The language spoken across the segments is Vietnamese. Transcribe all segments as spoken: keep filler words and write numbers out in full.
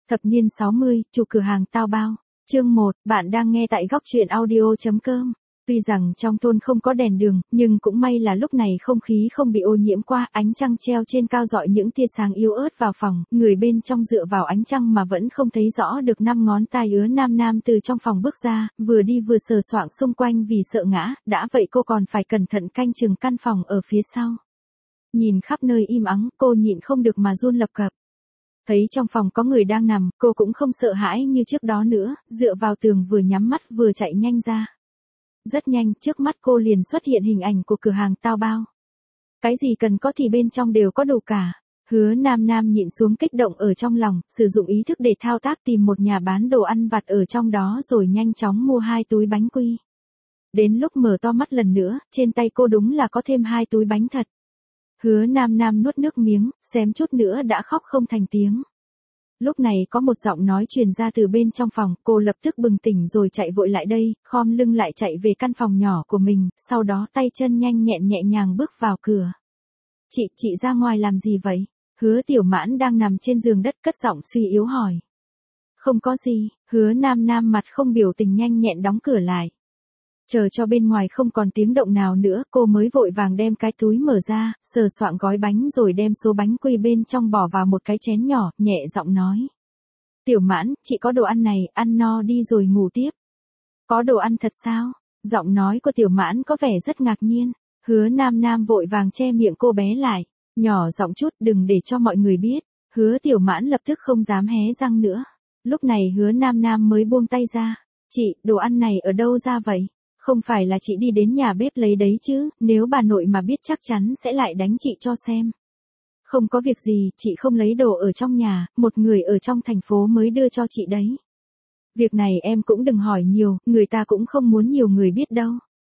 Thập niên sáu mươi, chủ cửa hàng tao bao. Chương một, bạn đang nghe tại góc truyện audio.com. Tuy rằng trong thôn không có đèn đường, nhưng cũng may là lúc này không khí không bị ô nhiễm qua, ánh trăng treo trên cao rọi những tia sáng yếu ớt vào phòng, người bên trong dựa vào ánh trăng mà vẫn không thấy rõ được năm ngón tay ứa nam nam từ trong phòng bước ra, vừa đi vừa sờ soạng xung quanh vì sợ ngã, đã vậy cô còn phải cẩn thận canh chừng căn phòng ở phía sau. Nhìn khắp nơi im ắng, cô nhịn không được mà run lập cập. Thấy trong phòng có người đang nằm, cô cũng không sợ hãi như trước đó nữa, dựa vào tường vừa nhắm mắt vừa chạy nhanh ra. Rất nhanh, trước mắt cô liền xuất hiện hình ảnh của cửa hàng tao bao. Cái gì cần có thì bên trong đều có đủ cả. Hứa Nam Nam nhịn xuống kích động ở trong lòng, sử dụng ý thức để thao tác tìm một nhà bán đồ ăn vặt ở trong đó rồi nhanh chóng mua hai túi bánh quy. Đến lúc mở to mắt lần nữa, trên tay cô đúng là có thêm hai túi bánh thật. Hứa Nam Nam nuốt nước miếng, xém chút nữa đã khóc không thành tiếng. Lúc này có một giọng nói truyền ra từ bên trong phòng, cô lập tức bừng tỉnh rồi chạy vội lại đây, khom lưng lại chạy về căn phòng nhỏ của mình, sau đó tay chân nhanh nhẹn nhẹ nhàng bước vào cửa. Chị, chị ra ngoài làm gì vậy? Hứa Tiểu Mãn đang nằm trên giường đất cất giọng suy yếu hỏi. Không có gì, Hứa Nam Nam mặt không biểu tình nhanh nhẹn đóng cửa lại. Chờ cho bên ngoài không còn tiếng động nào nữa, cô mới vội vàng đem cái túi mở ra, sờ soạng gói bánh rồi đem số bánh quy bên trong bỏ vào một cái chén nhỏ, nhẹ giọng nói. Tiểu Mãn, chị có đồ ăn này, ăn no đi rồi ngủ tiếp. Có đồ ăn thật sao? Giọng nói của Tiểu Mãn có vẻ rất ngạc nhiên. Hứa Nam Nam vội vàng che miệng cô bé lại, nhỏ giọng chút đừng để cho mọi người biết. Hứa Tiểu Mãn lập tức không dám hé răng nữa. Lúc này Hứa Nam Nam mới buông tay ra. Chị, đồ ăn này ở đâu ra vậy? Không phải là chị đi đến nhà bếp lấy đấy chứ, nếu bà nội mà biết chắc chắn sẽ lại đánh chị cho xem. Không có việc gì, chị không lấy đồ ở trong nhà, một người ở trong thành phố mới đưa cho chị đấy. Việc này em cũng đừng hỏi nhiều, người ta cũng không muốn nhiều người biết đâu.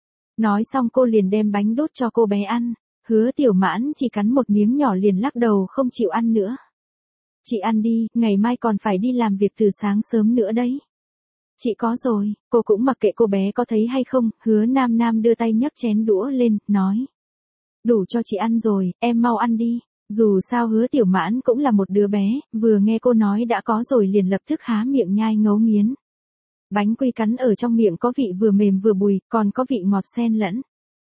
Nói xong cô liền đem bánh đút cho cô bé ăn, Hứa Tiểu Mãn chỉ cắn một miếng nhỏ liền lắc đầu không chịu ăn nữa. Chị ăn đi, ngày mai còn phải đi làm việc từ sáng sớm nữa đấy. Chị có rồi, cô cũng mặc kệ cô bé có thấy hay không, Hứa Nam Nam đưa tay nhấc chén đũa lên, nói. Đủ cho chị ăn rồi, em mau ăn đi. Dù sao Hứa Tiểu Mãn cũng là một đứa bé, vừa nghe cô nói đã có rồi liền lập tức há miệng nhai ngấu nghiến. Bánh quy cắn ở trong miệng có vị vừa mềm vừa bùi, còn có vị ngọt xen lẫn.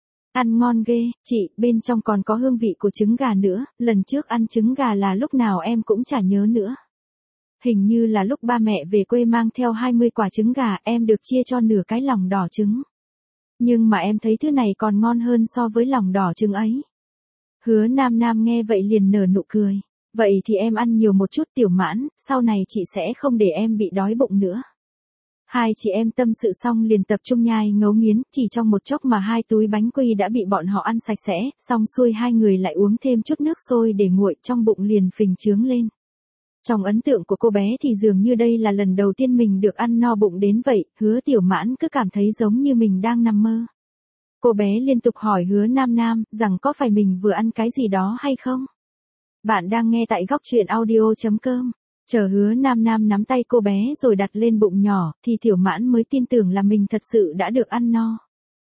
Ăn ngon ghê, chị, bên trong còn có hương vị của trứng gà nữa, lần trước ăn trứng gà là lúc nào em cũng chả nhớ nữa. Hình như là lúc ba mẹ về quê mang theo hai mươi quả trứng gà, em được chia cho nửa cái lòng đỏ trứng. Nhưng mà em thấy thứ này còn ngon hơn so với lòng đỏ trứng ấy. Hứa Nam Nam nghe vậy liền nở nụ cười. Vậy thì em ăn nhiều một chút Tiểu Mãn, sau này chị sẽ không để em bị đói bụng nữa. Hai chị em tâm sự xong liền tập trung nhai ngấu nghiến, chỉ trong một chốc mà hai túi bánh quy đã bị bọn họ ăn sạch sẽ, xong xuôi hai người lại uống thêm chút nước sôi để nguội, trong bụng liền phình trướng lên. Trong ấn tượng của cô bé thì dường như đây là lần đầu tiên mình được ăn no bụng đến vậy, Hứa Tiểu Mãn cứ cảm thấy giống như mình đang nằm mơ. Cô bé liên tục hỏi Hứa Nam Nam rằng có phải mình vừa ăn cái gì đó hay không? Bạn đang nghe tại góc truyện audio.com. Chờ Hứa Nam Nam nắm tay cô bé rồi đặt lên bụng nhỏ, thì Tiểu Mãn mới tin tưởng là mình thật sự đã được ăn no.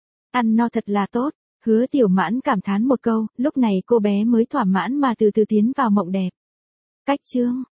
Ăn no thật là tốt, Hứa Tiểu Mãn cảm thán một câu, lúc này cô bé mới thỏa mãn mà từ từ tiến vào mộng đẹp. Cách chương